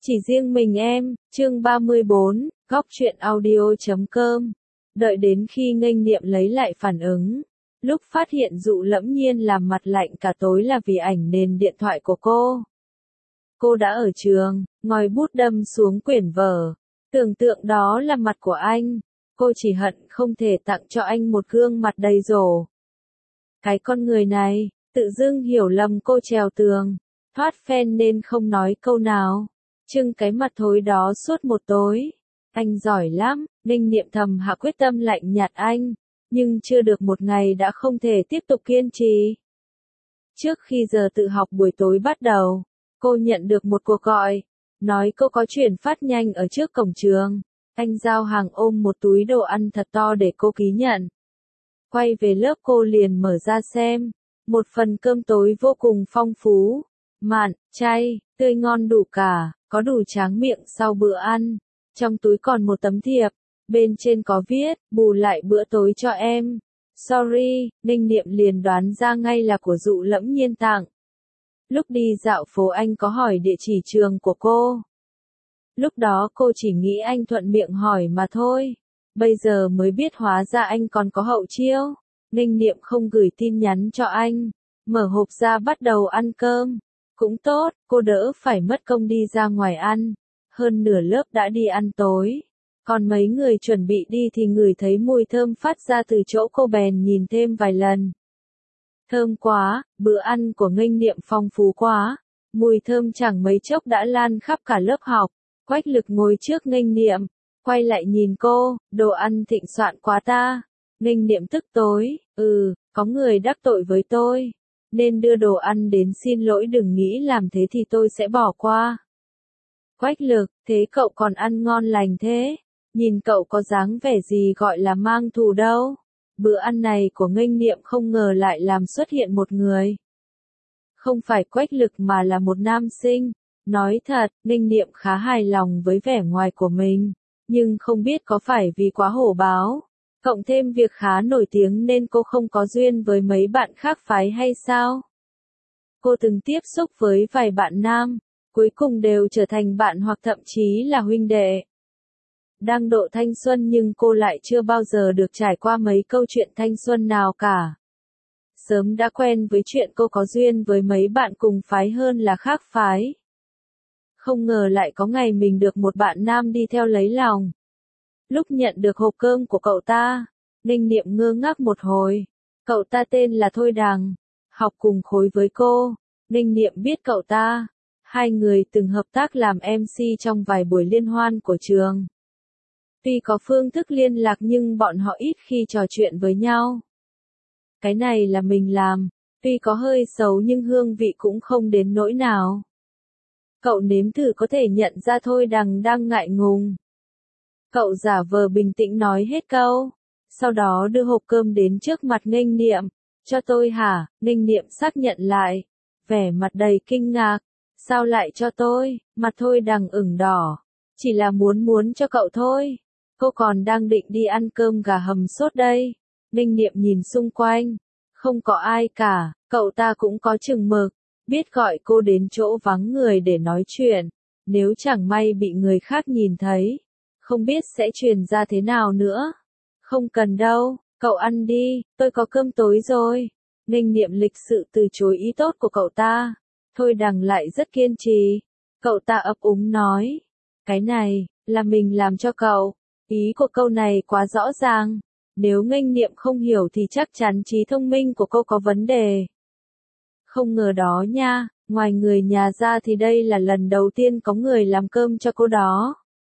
Chỉ riêng mình em, chương 34, góc truyện audio.com. Đợi đến khi nghênh niệm lấy lại phản ứng. Lúc phát hiện Dụ Lẫm Nhiên làm mặt lạnh cả tối là vì ảnh nền điện thoại của cô. Cô đã ở trường, ngòi bút đâm xuống quyển vở. Tưởng tượng đó là mặt của anh. Cô chỉ hận không thể tặng cho anh một gương mặt đầy rổ. Cái con người này, tự dưng hiểu lầm cô trèo tường. Thoát phen nên không nói câu nào. Trưng cái mặt thối đó suốt một tối. Anh giỏi lắm, Ninh Niệm thầm hạ quyết tâm lạnh nhạt anh. Nhưng chưa được một ngày đã không thể tiếp tục kiên trì. Trước khi giờ tự học buổi tối bắt đầu, cô nhận được một cuộc gọi. Nói cô có chuyển phát nhanh ở trước cổng trường. Anh giao hàng ôm một túi đồ ăn thật to để cô ký nhận. Quay về lớp cô liền mở ra xem. Một phần cơm tối vô cùng phong phú. Mặn, chay, tươi ngon đủ cả, có đủ tráng miệng sau bữa ăn. Trong túi còn một tấm thiệp, bên trên có viết, bù lại bữa tối cho em. Sorry, Ninh Niệm liền đoán ra ngay là của Dụ Lẫm Nhiên tặng. Lúc đi dạo phố anh có hỏi địa chỉ trường của cô. Lúc đó cô chỉ nghĩ anh thuận miệng hỏi mà thôi. Bây giờ mới biết hóa ra anh còn có hậu chiêu. Ninh Niệm không gửi tin nhắn cho anh. Mở hộp ra bắt đầu ăn cơm. Cũng tốt, cô đỡ phải mất công đi ra ngoài ăn. Hơn nửa lớp đã đi ăn tối. Còn mấy người chuẩn bị đi thì ngửi thấy mùi thơm phát ra từ chỗ cô bèn nhìn thêm vài lần. Thơm quá, bữa ăn của Nghênh Niệm phong phú quá. Mùi thơm chẳng mấy chốc đã lan khắp cả lớp học. Quách Lực ngồi trước Nghênh Niệm, quay lại nhìn cô, đồ ăn thịnh soạn quá ta. Nghênh Niệm tức tối, có người đắc tội với tôi. Nên đưa đồ ăn đến xin lỗi, đừng nghĩ làm thế thì tôi sẽ bỏ qua. Quách Lực, thế cậu còn ăn ngon lành thế? Nhìn cậu có dáng vẻ gì gọi là mang thù đâu. Bữa ăn này của Nghênh Niệm không ngờ lại làm xuất hiện một người. Không phải Quách Lực mà là một nam sinh. Nói thật, Nghênh Niệm khá hài lòng với vẻ ngoài của mình. Nhưng không biết có phải vì quá hổ báo. Cộng thêm việc khá nổi tiếng nên cô không có duyên với mấy bạn khác phái hay sao? Cô từng tiếp xúc với vài bạn nam, cuối cùng đều trở thành bạn hoặc thậm chí là huynh đệ. Đang độ thanh xuân nhưng cô lại chưa bao giờ được trải qua mấy câu chuyện thanh xuân nào cả. Sớm đã quen với chuyện cô có duyên với mấy bạn cùng phái hơn là khác phái. Không ngờ lại có ngày mình được một bạn nam đi theo lấy lòng. Lúc nhận được hộp cơm của cậu ta, Ninh Niệm ngơ ngác một hồi. Cậu ta tên là Thôi Đằng, học cùng khối với cô. Ninh Niệm biết cậu ta. Hai người từng hợp tác làm MC trong vài buổi liên hoan của trường. Tuy có phương thức liên lạc nhưng bọn họ ít khi trò chuyện với nhau. Cái này là mình làm, tuy có hơi xấu nhưng hương vị cũng không đến nỗi nào. Cậu nếm thử có thể nhận ra Thôi Đằng đang ngại ngùng. Cậu giả vờ bình tĩnh nói hết câu. Sau đó đưa hộp cơm đến trước mặt Nghênh Niệm. Cho tôi hả? Nghênh Niệm xác nhận lại. Vẻ mặt đầy kinh ngạc. Sao lại cho tôi? Mặt Thôi Đằng ửng đỏ. Chỉ là muốn cho cậu thôi. Cô còn đang định đi ăn cơm gà hầm sốt đây. Nghênh Niệm nhìn xung quanh. Không có ai cả. Cậu ta cũng có chừng mực. Biết gọi cô đến chỗ vắng người để nói chuyện. Nếu chẳng may bị người khác nhìn thấy. Không biết sẽ truyền ra thế nào nữa. Không cần đâu, cậu ăn đi, tôi có cơm tối rồi. Nghênh Niệm lịch sự từ chối ý tốt của cậu ta. Thôi Đằng lại rất kiên trì. Cậu ta ấp úng nói. Cái này, là mình làm cho cậu. Ý của câu này quá rõ ràng. Nếu Nghênh Niệm không hiểu thì chắc chắn trí thông minh của cô có vấn đề. Không ngờ đó nha, ngoài người nhà ra thì đây là lần đầu tiên có người làm cơm cho cô đó.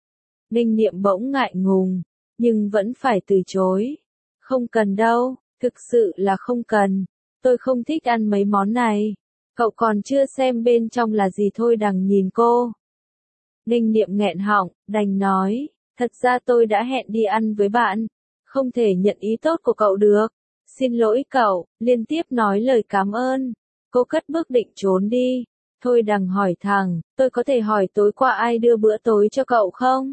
Ninh Niệm bỗng ngại ngùng, nhưng vẫn phải từ chối. Không cần đâu, thực sự là không cần. Tôi không thích ăn mấy món này. Cậu còn chưa xem bên trong là gì. Thôi Đằng nhìn cô. Ninh Niệm nghẹn họng, đành nói, thật ra tôi đã hẹn đi ăn với bạn. Không thể nhận ý tốt của cậu được. Xin lỗi cậu, liên tiếp nói lời cảm ơn. Cô cất bước định trốn đi. Thôi Đằng hỏi thẳng, tôi có thể hỏi tối qua ai đưa bữa tối cho cậu không?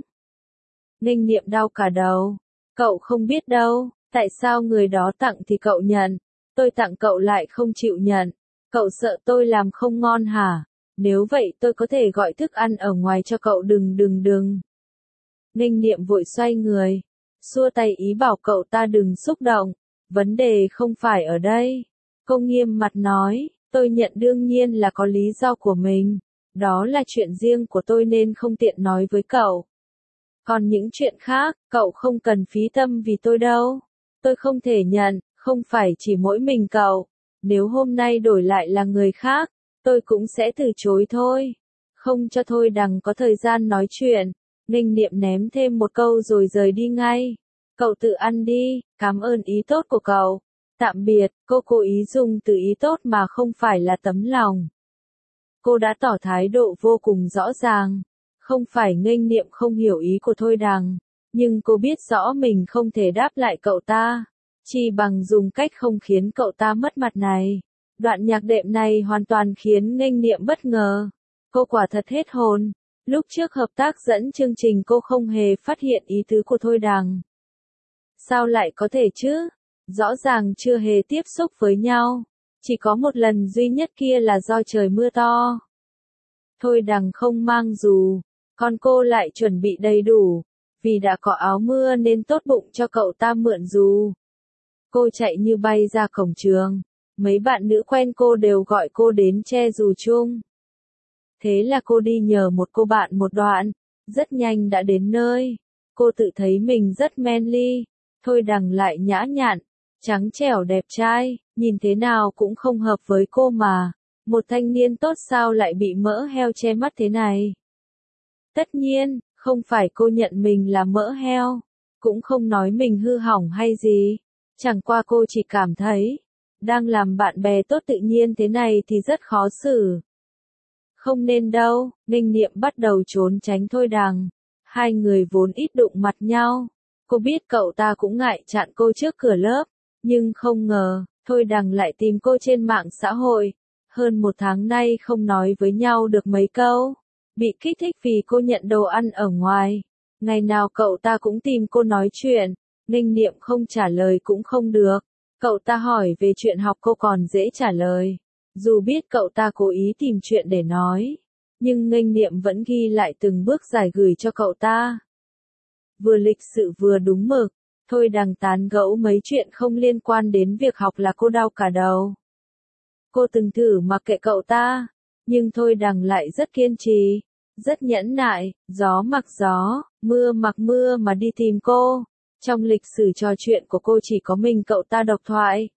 Nghênh Niệm đau cả đầu. Cậu không biết đâu, tại sao người đó tặng thì cậu nhận, tôi tặng cậu lại không chịu nhận. Cậu sợ tôi làm không ngon hả? Nếu vậy tôi có thể gọi thức ăn ở ngoài cho cậu. Đừng. Nghênh Niệm vội xoay người, xua tay ý bảo cậu ta đừng xúc động. Vấn đề không phải ở đây. Cô nghiêm mặt nói, tôi nhận đương nhiên là có lý do của mình. Đó là chuyện riêng của tôi nên không tiện nói với cậu. Còn những chuyện khác, cậu không cần phí tâm vì tôi đâu. Tôi không thể nhận, không phải chỉ mỗi mình cậu. Nếu hôm nay đổi lại là người khác, tôi cũng sẽ từ chối thôi. Không cho Thôi Đằng có thời gian nói chuyện. Nghênh Niệm ném thêm một câu rồi rời đi ngay. Cậu tự ăn đi, cảm ơn ý tốt của cậu. Tạm biệt, cô cố ý dùng từ ý tốt mà không phải là tấm lòng. Cô đã tỏ thái độ vô cùng rõ ràng. Không phải Nghênh Niệm không hiểu ý của Thôi Đằng, nhưng cô biết rõ mình không thể đáp lại cậu ta. Chỉ bằng dùng cách không khiến cậu ta mất mặt này. Đoạn nhạc đệm này hoàn toàn khiến Nghênh Niệm bất ngờ. Cô quả thật hết hồn. Lúc trước hợp tác dẫn chương trình cô không hề phát hiện ý tứ của Thôi Đằng. Sao lại có thể chứ? Rõ ràng chưa hề tiếp xúc với nhau. Chỉ có một lần duy nhất kia là do trời mưa to. Thôi Đằng không mang dù, còn cô lại chuẩn bị đầy đủ. Vì đã có áo mưa nên tốt bụng cho cậu ta mượn dù. Cô chạy như bay ra cổng trường. Mấy bạn nữ quen cô đều gọi cô đến che dù chung. Thế là cô đi nhờ một cô bạn một đoạn. Rất nhanh đã đến nơi. Cô tự thấy mình rất manly. Thôi Đằng lại nhã nhặn, trắng trẻo đẹp trai, nhìn thế nào cũng không hợp với cô mà. Một thanh niên tốt sao lại bị mỡ heo che mắt thế này? Tất nhiên, không phải cô nhận mình là mỡ heo, cũng không nói mình hư hỏng hay gì. Chẳng qua cô chỉ cảm thấy, đang làm bạn bè tốt tự nhiên thế này thì rất khó xử. Không nên đâu, Nghênh Niệm bắt đầu trốn tránh Thôi Đằng. Hai người vốn ít đụng mặt nhau. Cô biết cậu ta cũng ngại chặn cô trước cửa lớp, nhưng không ngờ, Thôi Đằng lại tìm cô trên mạng xã hội. Hơn một tháng nay không nói với nhau được mấy câu. Bị kích thích vì cô nhận đồ ăn ở ngoài. Ngày nào cậu ta cũng tìm cô nói chuyện. Nghênh Niệm không trả lời cũng không được. Cậu ta hỏi về chuyện học cô còn dễ trả lời. Dù biết cậu ta cố ý tìm chuyện để nói, nhưng Nghênh Niệm vẫn ghi lại từng bước giải gửi cho cậu ta. Vừa lịch sự vừa đúng mực. Thôi Đằng tán gẫu mấy chuyện không liên quan đến việc học là cô đau cả đầu. Cô từng thử mặc kệ cậu ta, nhưng Thôi Đằng lại rất kiên trì, rất nhẫn nại, gió mặc gió, mưa mặc mưa mà đi tìm cô. Trong lịch sử trò chuyện của cô chỉ có mình cậu ta độc thoại.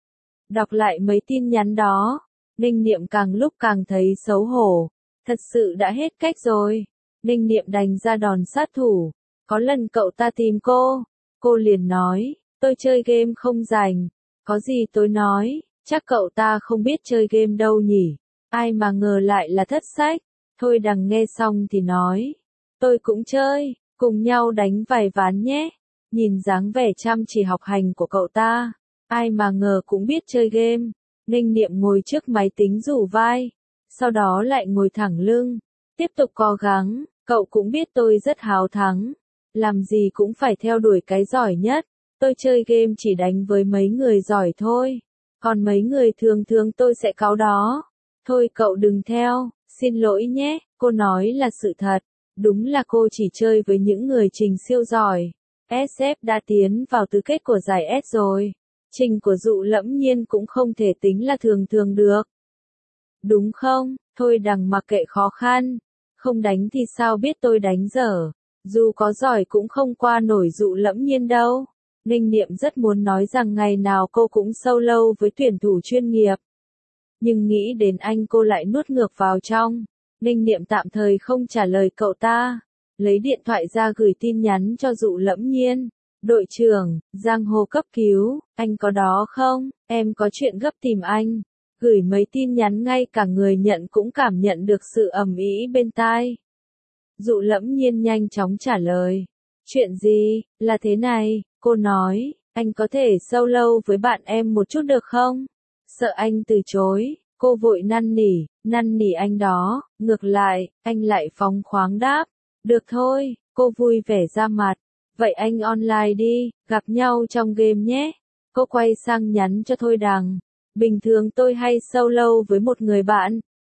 Đọc lại mấy tin nhắn đó, Nghênh Niệm càng lúc càng thấy xấu hổ. Thật sự đã hết cách rồi. Nghênh Niệm đành ra đòn sát thủ. Có lần cậu ta tìm cô liền nói, tôi chơi game không rành. Có gì tôi nói, chắc cậu ta không biết chơi game đâu nhỉ. Ai mà ngờ lại là thất sách. Thôi Đằng nghe xong thì nói, tôi cũng chơi, cùng nhau đánh vài ván nhé. Nhìn dáng vẻ chăm chỉ học hành của cậu ta, ai mà ngờ cũng biết chơi game. Nghênh Niệm ngồi trước máy tính rủ vai, sau đó lại ngồi thẳng lưng, tiếp tục cố gắng. Cậu cũng biết tôi rất háo thắng, làm gì cũng phải theo đuổi cái giỏi nhất. Tôi chơi game chỉ đánh với mấy người giỏi thôi, còn mấy người thường thường tôi sẽ cáu đó. Thôi cậu đừng theo, xin lỗi nhé. Cô nói là sự thật, đúng là cô chỉ chơi với những người trình siêu giỏi. SF đã tiến vào tứ kết của giải S rồi. Trình của Dụ Lẫm Nhiên cũng không thể tính là thường thường được. Đúng không? Thôi Đằng mặc kệ khó khăn. Không đánh thì sao biết tôi đánh dở. Dù có giỏi cũng không qua nổi Dụ Lẫm Nhiên đâu. Nghênh Niệm rất muốn nói rằng ngày nào cô cũng solo với tuyển thủ chuyên nghiệp. Nhưng nghĩ đến anh cô lại nuốt ngược vào trong. Nghênh Niệm tạm thời không trả lời cậu ta. Lấy điện thoại ra gửi tin nhắn cho Dụ Lẫm Nhiên. Đội trưởng, giang hồ cấp cứu, anh có đó không? Em có chuyện gấp tìm anh. Gửi mấy tin nhắn ngay cả người nhận cũng cảm nhận được sự ầm ĩ bên tai. Dụ Lẫm Nhiên nhanh chóng trả lời. Chuyện gì? Là thế này, cô nói, anh có thể solo với bạn em một chút được không? Sợ anh từ chối, cô vội năn nỉ anh đó. Ngược lại, anh lại phóng khoáng đáp. Được thôi, cô vui vẻ ra mặt. Vậy anh online đi, gặp nhau trong game nhé. Cô quay sang nhắn cho Thôi Đằng. Bình thường tôi hay solo với một người bạn.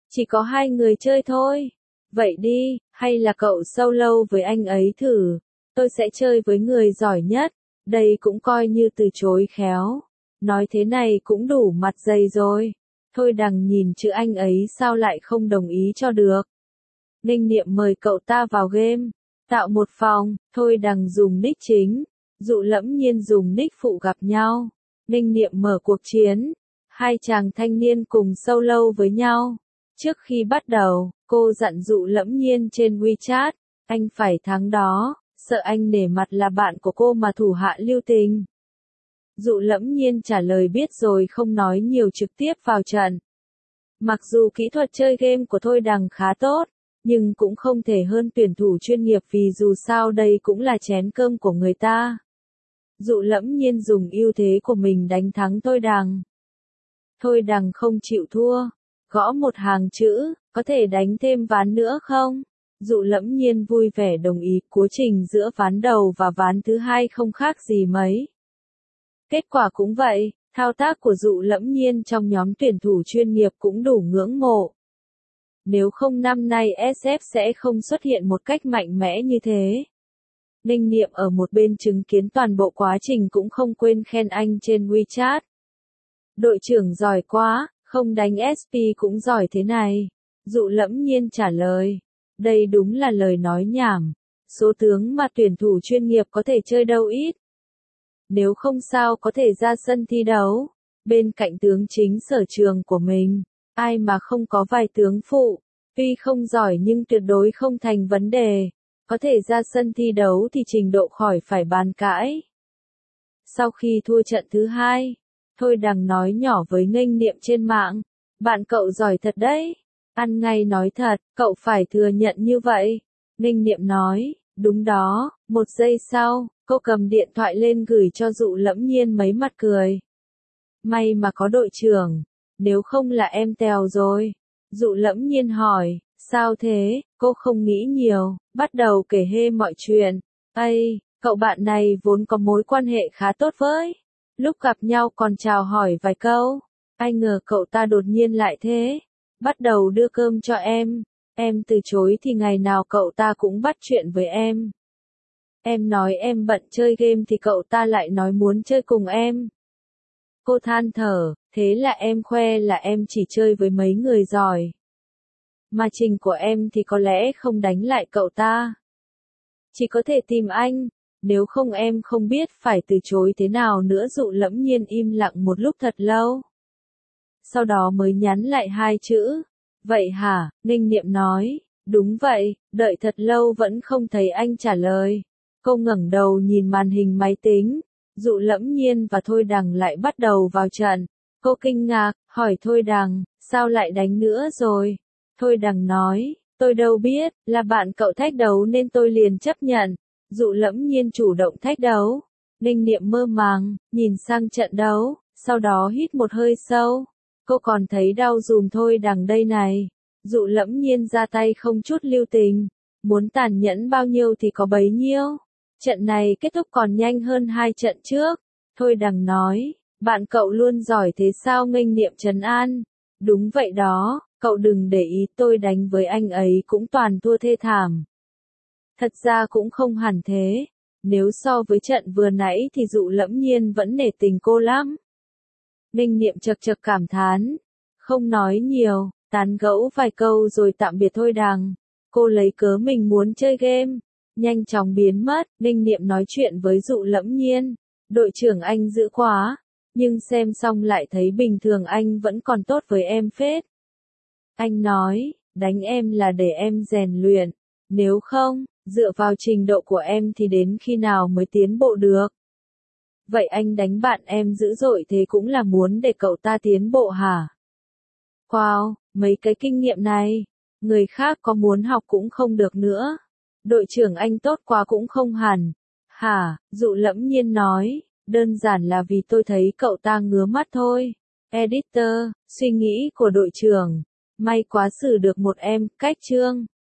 Chỉ có hai người chơi thôi. Vậy đi, hay là cậu solo với anh ấy thử. Tôi sẽ chơi với người giỏi nhất. Đây cũng coi như từ chối khéo. Nói thế này cũng đủ mặt dày rồi. Thôi đằng nhìn chữ anh ấy sao lại không đồng ý cho được. Ninh Niệm mời cậu ta vào game. Tạo một phòng, thôi đằng dùng nick chính. Dụ Lẫm Nhiên dùng nick phụ gặp nhau. Ninh Niệm mở cuộc chiến. Hai chàng thanh niên cùng solo với nhau. Trước khi bắt đầu, cô dặn Dụ Lẫm Nhiên trên WeChat. Anh phải thắng đó, sợ anh nể mặt là bạn của cô mà thủ hạ lưu tình. Dụ Lẫm Nhiên trả lời biết rồi không nói nhiều trực tiếp vào trận. Mặc dù kỹ thuật chơi game của Thôi Đằng khá tốt, nhưng cũng không thể hơn tuyển thủ chuyên nghiệp vì dù sao đây cũng là chén cơm của người ta. Dụ Lẫm Nhiên dùng ưu thế của mình đánh thắng Thôi Đằng. Thôi Đằng không chịu thua, gõ một hàng chữ, có thể đánh thêm ván nữa không? Dụ Lẫm Nhiên vui vẻ đồng ý, quá trình giữa ván đầu và ván thứ hai không khác gì mấy. Kết quả cũng vậy, thao tác của Dụ Lẫm Nhiên trong nhóm tuyển thủ chuyên nghiệp cũng đủ ngưỡng mộ. Nếu không năm nay SF sẽ không xuất hiện một cách mạnh mẽ như thế. Ninh Niệm ở một bên chứng kiến toàn bộ quá trình cũng không quên khen anh trên WeChat. Đội trưởng giỏi quá, không đánh SP cũng giỏi thế này. Dụ Lẫm Nhiên trả lời. Đây đúng là lời nói nhảm. Số tướng mà tuyển thủ chuyên nghiệp có thể chơi đâu ít. Nếu không sao có thể ra sân thi đấu. Bên cạnh tướng chính sở trường của mình, ai mà không có vài tướng phụ. Tuy không giỏi nhưng tuyệt đối không thành vấn đề. Có thể ra sân thi đấu thì trình độ khỏi phải bàn cãi. Sau khi thua trận thứ hai, Thôi Đằng nói nhỏ với Nghênh Niệm trên mạng. Bạn cậu giỏi thật đấy. Ăn ngay nói thật, cậu phải thừa nhận như vậy. Nghênh Niệm nói, đúng đó. Một giây sau, cô cầm điện thoại lên gửi cho Dụ Lẫm Nhiên mấy mặt cười. May mà có đội trưởng, nếu không là em tèo rồi. Dụ Lẫm Nhiên hỏi, sao thế? Cô không nghĩ nhiều, bắt đầu kể hê mọi chuyện. Ây, cậu bạn này vốn có mối quan hệ khá tốt với. Lúc gặp nhau còn chào hỏi vài câu. Ai ngờ cậu ta đột nhiên lại thế. Bắt đầu đưa cơm cho em. Em từ chối thì ngày nào cậu ta cũng bắt chuyện với em. Em nói em bận chơi game thì cậu ta lại nói muốn chơi cùng em. Cô than thở, thế là em khoe là em chỉ chơi với mấy người giỏi. Mà trình của em thì có lẽ không đánh lại cậu ta. Chỉ có thể tìm anh, nếu không em không biết phải từ chối thế nào nữa. Dụ Lẫm Nhiên im lặng một lúc thật lâu. Sau đó mới nhắn lại hai chữ. Vậy hả? Nghênh Niệm nói, đúng vậy, đợi thật lâu vẫn không thấy anh trả lời. Cô ngẩng đầu nhìn màn hình máy tính. Dụ Lẫm Nhiên và Thôi Đằng lại bắt đầu vào trận. Cô kinh ngạc, hỏi Thôi Đằng, sao lại đánh nữa rồi? Thôi Đằng nói, tôi đâu biết, là bạn cậu thách đấu nên tôi liền chấp nhận. Dụ Lẫm Nhiên chủ động thách đấu. Nghênh Niệm mơ màng, nhìn sang trận đấu, sau đó hít một hơi sâu. Cô còn thấy đau dùm Thôi Đằng đây này. Dụ Lẫm Nhiên ra tay không chút lưu tình. Muốn tàn nhẫn bao nhiêu thì có bấy nhiêu. Trận này kết thúc còn nhanh hơn hai trận trước. Thôi Đằng nói, bạn cậu luôn giỏi thế sao? Nghênh Niệm trấn an. Đúng vậy đó, cậu đừng để ý, tôi đánh với anh ấy cũng toàn thua thê thảm. Thật ra cũng không hẳn thế. Nếu so với trận vừa nãy thì Dụ Lẫm Nhiên vẫn nể tình cô lắm. Nghênh Niệm chật chật cảm thán. Không nói nhiều, tán gẫu vài câu rồi tạm biệt Thôi Đằng. Cô lấy cớ mình muốn chơi game. Nhanh chóng biến mất. Nghênh Niệm nói chuyện với Dụ Lẫm Nhiên. Đội trưởng anh dữ quá. Nhưng xem xong lại thấy bình thường, anh vẫn còn tốt với em phết. Anh nói, đánh em là để em rèn luyện. Nếu không, dựa vào trình độ của em thì đến khi nào mới tiến bộ được? Vậy anh đánh bạn em dữ dội thế cũng là muốn để cậu ta tiến bộ hả? Wow, mấy cái kinh nghiệm này, người khác có muốn học cũng không được nữa. Đội trưởng anh tốt quá cũng không hẳn. Hả? Dụ Lẫm Nhiên nói, đơn giản là vì tôi thấy cậu ta ngứa mắt thôi. Editor, suy nghĩ của đội trưởng. May quá xử được một em, cách chương.